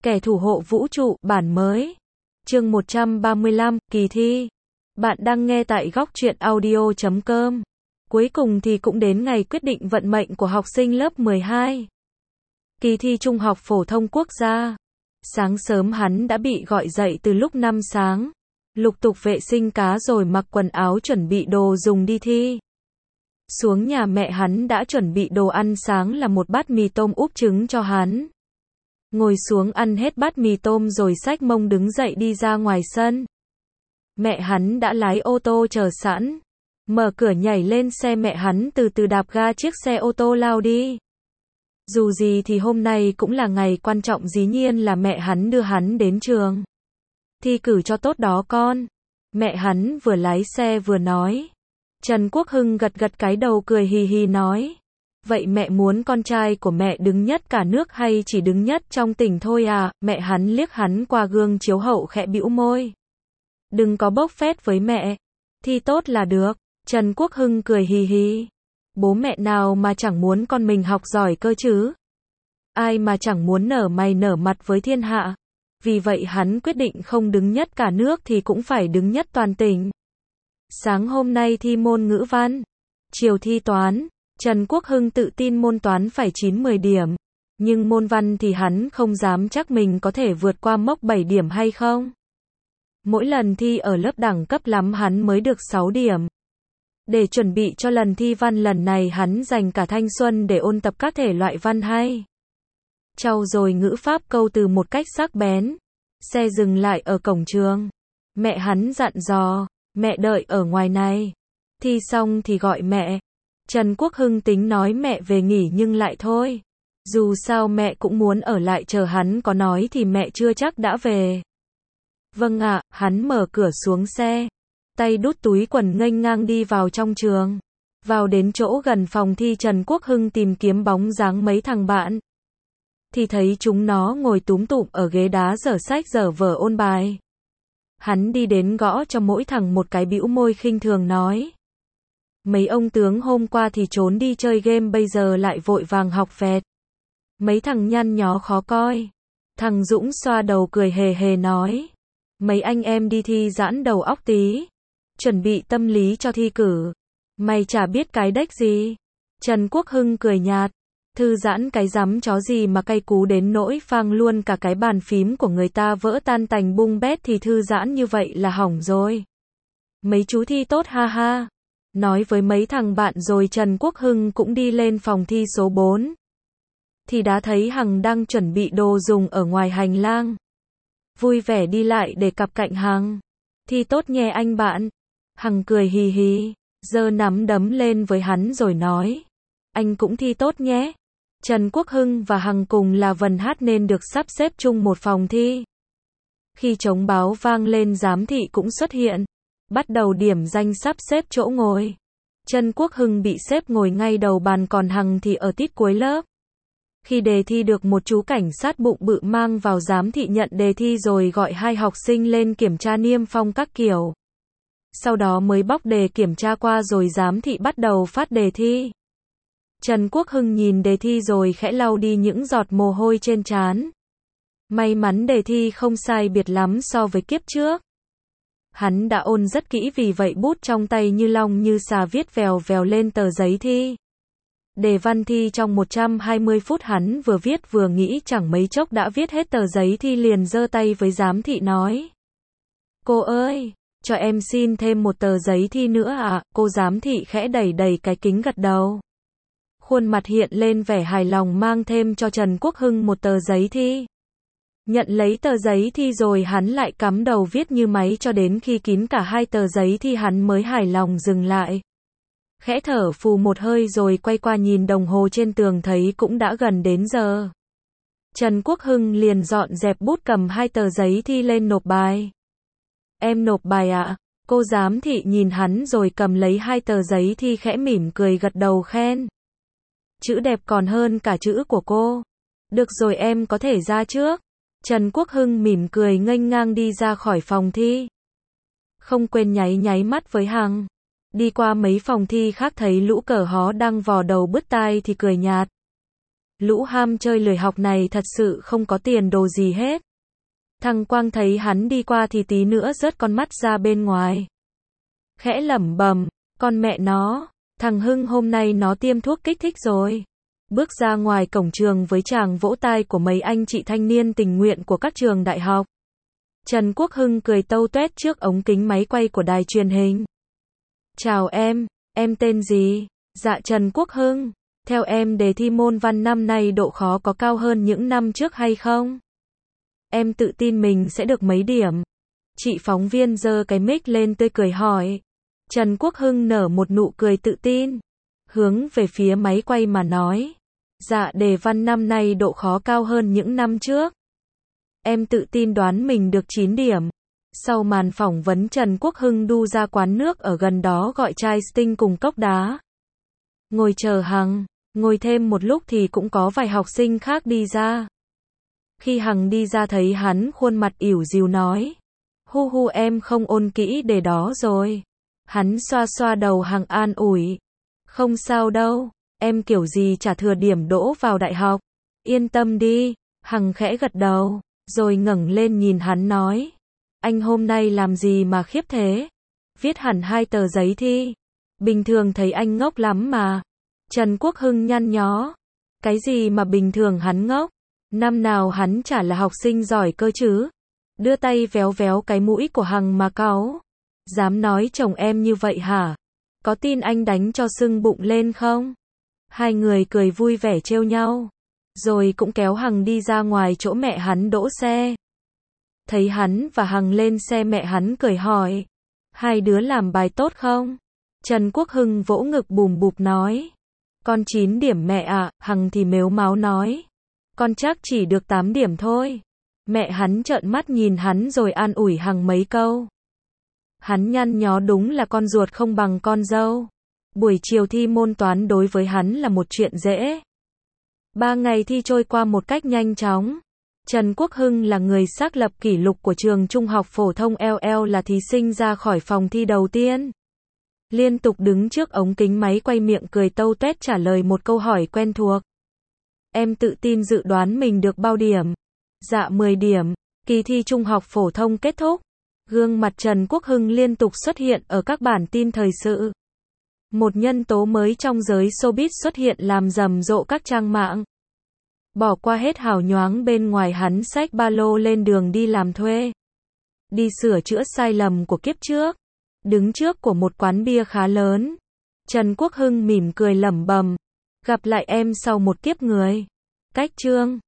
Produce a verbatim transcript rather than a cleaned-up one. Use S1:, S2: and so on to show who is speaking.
S1: Kẻ thủ hộ vũ trụ, bản mới. Chương một trăm ba mươi lăm, kỳ thi. Bạn đang nghe tại góc truyện audio chấm com. Cuối cùng thì cũng đến ngày quyết định vận mệnh của học sinh lớp mười hai. Kỳ thi Trung học phổ thông quốc gia. Sáng sớm hắn đã bị gọi dậy từ lúc năm sáng. Lục tục vệ sinh cá rồi mặc quần áo chuẩn bị đồ dùng đi thi. Xuống nhà mẹ hắn đã chuẩn bị đồ ăn sáng là một bát mì tôm úp trứng cho hắn. Ngồi xuống ăn hết bát mì tôm rồi xách mông đứng dậy đi ra ngoài sân. Mẹ hắn đã lái ô tô chờ sẵn. Mở cửa nhảy lên xe mẹ hắn từ từ đạp ga chiếc xe ô tô lao đi. Dù gì thì hôm nay cũng là ngày quan trọng, dĩ nhiên là mẹ hắn đưa hắn đến trường. Thi cử cho tốt đó con. Mẹ hắn vừa lái xe vừa nói. Trần Quốc Hưng gật gật cái đầu cười hì hì nói. Vậy mẹ muốn con trai của mẹ đứng nhất cả nước hay chỉ đứng nhất trong tỉnh thôi à? Mẹ hắn liếc hắn qua gương chiếu hậu khẽ bĩu môi. Đừng có bốc phét với mẹ. Thi tốt là được. Trần Quốc Hưng cười hì hì. Bố mẹ nào mà chẳng muốn con mình học giỏi cơ chứ? Ai mà chẳng muốn nở mày nở mặt với thiên hạ? Vì vậy hắn quyết định không đứng nhất cả nước thì cũng phải đứng nhất toàn tỉnh. Sáng hôm nay thi môn ngữ văn. Chiều thi toán. Trần Quốc Hưng tự tin môn toán phải chín mười điểm. Nhưng môn văn thì hắn không dám chắc mình có thể vượt qua mốc bảy điểm hay không. Mỗi lần thi ở lớp đẳng cấp lắm hắn mới được sáu điểm. Để chuẩn bị cho lần thi văn lần này hắn dành cả thanh xuân để ôn tập các thể loại văn hay. Trau dồi ngữ pháp câu từ một cách sắc bén. Xe dừng lại ở cổng trường. Mẹ hắn dặn dò, mẹ đợi ở ngoài này. Thi xong thì gọi mẹ. Trần Quốc Hưng tính nói mẹ về nghỉ nhưng lại thôi. Dù sao mẹ cũng muốn ở lại chờ hắn, có nói thì mẹ chưa chắc đã về. Vâng ạ, hắn mở cửa xuống xe. Tay đút túi quần nghênh ngang đi vào trong trường. Vào đến chỗ gần phòng thi Trần Quốc Hưng tìm kiếm bóng dáng mấy thằng bạn. Thì thấy chúng nó ngồi túm tụm ở ghế đá dở sách dở vở ôn bài. Hắn đi đến gõ cho mỗi thằng một cái, bĩu môi khinh thường nói. Mấy ông tướng hôm qua thì trốn đi chơi game bây giờ lại vội vàng học vẹt. Mấy thằng nhăn nhó khó coi. Thằng Dũng xoa đầu cười hề hề nói. Mấy anh em đi thi giãn đầu óc tí. Chuẩn bị tâm lý cho thi cử. Mày chả biết cái đếch gì. Trần Quốc Hưng cười nhạt. Thư giãn cái rắm chó gì mà cay cú đến nỗi phang luôn cả cái bàn phím của người ta vỡ tan tành bung bét thì thư giãn như vậy là hỏng rồi. Mấy chú thi tốt ha ha. Nói với mấy thằng bạn rồi Trần Quốc Hưng cũng đi lên phòng thi số bốn. Thì đã thấy Hằng đang chuẩn bị đồ dùng ở ngoài hành lang. Vui vẻ đi lại để cặp cạnh Hằng. Thi tốt nhé anh bạn. Hằng cười hì hì, giơ nắm đấm lên với hắn rồi nói. Anh cũng thi tốt nhé. Trần Quốc Hưng và Hằng cùng là vần hát nên được sắp xếp chung một phòng thi. Khi trống báo vang lên giám thị cũng xuất hiện. Bắt đầu điểm danh sắp xếp chỗ ngồi. Trần Quốc Hưng bị xếp ngồi ngay đầu bàn còn Hằng thì ở tít cuối lớp. Khi đề thi được một chú cảnh sát bụng bự mang vào, giám thị nhận đề thi rồi gọi hai học sinh lên kiểm tra niêm phong các kiểu. Sau đó mới bóc đề kiểm tra qua rồi giám thị bắt đầu phát đề thi. Trần Quốc Hưng nhìn đề thi rồi khẽ lau đi những giọt mồ hôi trên trán. May mắn đề thi không sai biệt lắm so với kiếp trước. Hắn đã ôn rất kỹ, vì vậy bút trong tay như long như xà viết vèo vèo lên tờ giấy thi. Đề văn thi trong một trăm hai mươi phút hắn vừa viết vừa nghĩ, chẳng mấy chốc đã viết hết tờ giấy thi, liền giơ tay với giám thị nói. Cô ơi, cho em xin thêm một tờ giấy thi nữa ạ. À? Cô giám thị khẽ đẩy đẩy cái kính gật đầu. Khuôn mặt hiện lên vẻ hài lòng, mang thêm cho Trần Quốc Hưng một tờ giấy thi. Nhận lấy tờ giấy thi rồi hắn lại cắm đầu viết như máy cho đến khi kín cả hai tờ giấy thi hắn mới hài lòng dừng lại. Khẽ thở phù một hơi rồi quay qua nhìn đồng hồ trên tường thấy cũng đã gần đến giờ. Trần Quốc Hưng liền dọn dẹp bút cầm hai tờ giấy thi lên nộp bài. Em nộp bài ạ? À? Cô giám thị nhìn hắn rồi cầm lấy hai tờ giấy thi khẽ mỉm cười gật đầu khen. Chữ đẹp còn hơn cả chữ của cô. Được rồi, em có thể ra trước. Trần Quốc Hưng mỉm cười nghênh ngang đi ra khỏi phòng thi. Không quên nháy nháy mắt với Hằng. Đi qua mấy phòng thi khác thấy lũ cờ hó đang vò đầu bứt tai thì cười nhạt. Lũ ham chơi lười học này thật sự không có tiền đồ gì hết. Thằng Quang thấy hắn đi qua thì tí nữa rớt con mắt ra bên ngoài. Khẽ lẩm bẩm, con mẹ nó, thằng Hưng hôm nay nó tiêm thuốc kích thích rồi. Bước ra ngoài cổng trường với tràng vỗ tay của mấy anh chị thanh niên tình nguyện của các trường đại học. Trần Quốc Hưng cười tâu tuét trước ống kính máy quay của đài truyền hình. Chào em, em tên gì? Dạ Trần Quốc Hưng, theo em đề thi môn văn năm nay độ khó có cao hơn những năm trước hay không? Em tự tin mình sẽ được mấy điểm? Chị phóng viên giơ cái mic lên tươi cười hỏi. Trần Quốc Hưng nở một nụ cười tự tin, hướng về phía máy quay mà nói. Dạ đề văn năm nay độ khó cao hơn những năm trước. Em tự tin đoán mình được chín điểm. Sau màn phỏng vấn Trần Quốc Hưng đu ra quán nước ở gần đó gọi chai Sting cùng cốc đá. Ngồi chờ Hằng, ngồi thêm một lúc thì cũng có vài học sinh khác đi ra. Khi Hằng đi ra thấy hắn khuôn mặt ỉu xìu nói. Hu hu em không ôn kỹ đề đó rồi. Hắn xoa xoa đầu Hằng an ủi. Không sao đâu, em kiểu gì chả thừa điểm đỗ vào đại học. Yên tâm đi, Hằng khẽ gật đầu, rồi ngẩng lên nhìn hắn nói. Anh hôm nay làm gì mà khiếp thế? Viết hẳn hai tờ giấy thi. Bình thường thấy anh ngốc lắm mà. Trần Quốc Hưng nhăn nhó. Cái gì mà bình thường hắn ngốc? Năm nào hắn chả là học sinh giỏi cơ chứ? Đưa tay véo véo cái mũi của Hằng mà cáu. Dám nói chồng em như vậy hả? Có tin anh đánh cho sưng bụng lên không? Hai người cười vui vẻ trêu nhau. Rồi cũng kéo Hằng đi ra ngoài chỗ mẹ hắn đỗ xe. Thấy hắn và Hằng lên xe mẹ hắn cười hỏi. Hai đứa làm bài tốt không? Trần Quốc Hưng vỗ ngực bùm bụp nói. Con chín điểm mẹ ạ, à, Hằng thì mếu máo nói. Con chắc chỉ được tám điểm thôi. Mẹ hắn trợn mắt nhìn hắn rồi an ủi Hằng mấy câu. Hắn nhăn nhó đúng là con ruột không bằng con dâu. Buổi chiều thi môn toán đối với hắn là một chuyện dễ. Ba ngày thi trôi qua một cách nhanh chóng. Trần Quốc Hưng là người xác lập kỷ lục của trường trung học phổ thông L L là thí sinh ra khỏi phòng thi đầu tiên. Liên tục đứng trước ống kính máy quay miệng cười tâu tuét trả lời một câu hỏi quen thuộc. Em tự tin dự đoán mình được bao điểm? Dạ mười điểm. Kỳ thi trung học phổ thông kết thúc. Gương mặt Trần Quốc Hưng liên tục xuất hiện ở các bản tin thời sự. Một nhân tố mới trong giới showbiz xuất hiện làm rầm rộ các trang mạng. Bỏ qua hết hào nhoáng bên ngoài hắn xách ba lô lên đường đi làm thuê. Đi sửa chữa sai lầm của kiếp trước. Đứng trước của một quán bia khá lớn. Trần Quốc Hưng mỉm cười lẩm bẩm. Gặp lại em sau một kiếp người. Cách chương.